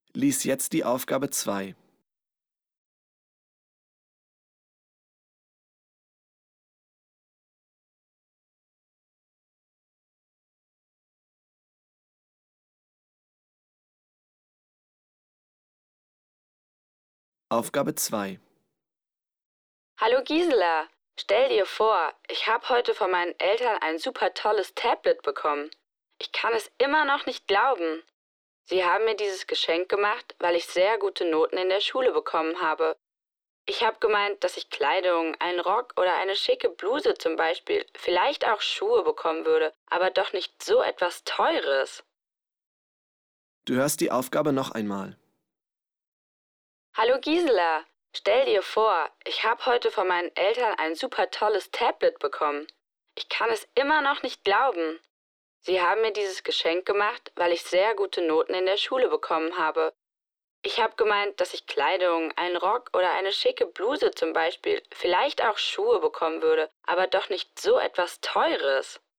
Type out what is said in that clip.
Lies jetzt die Aufgabe 2. Aufgabe 2. Hallo Gisela, stell dir vor, ich habe heute von meinen Eltern ein super tolles Tablet bekommen. Ich kann es immer noch nicht glauben. Sie haben mir dieses Geschenk gemacht, weil ich sehr gute Noten in der Schule bekommen habe. Ich habe gemeint, dass ich Kleidung, einen Rock oder eine schicke Bluse zum Beispiel, vielleicht auch Schuhe bekommen würde, aber doch nicht so etwas Teures. Du hörst die Aufgabe noch einmal. Hallo Gisela, stell dir vor, ich habe heute von meinen Eltern ein super tolles Tablet bekommen. Ich kann es immer noch nicht glauben. Sie haben mir dieses Geschenk gemacht, weil ich sehr gute Noten in der Schule bekommen habe. Ich habe gemeint, dass ich Kleidung, einen Rock oder eine schicke Bluse zum Beispiel, vielleicht auch Schuhe bekommen würde, aber doch nicht so etwas Teures.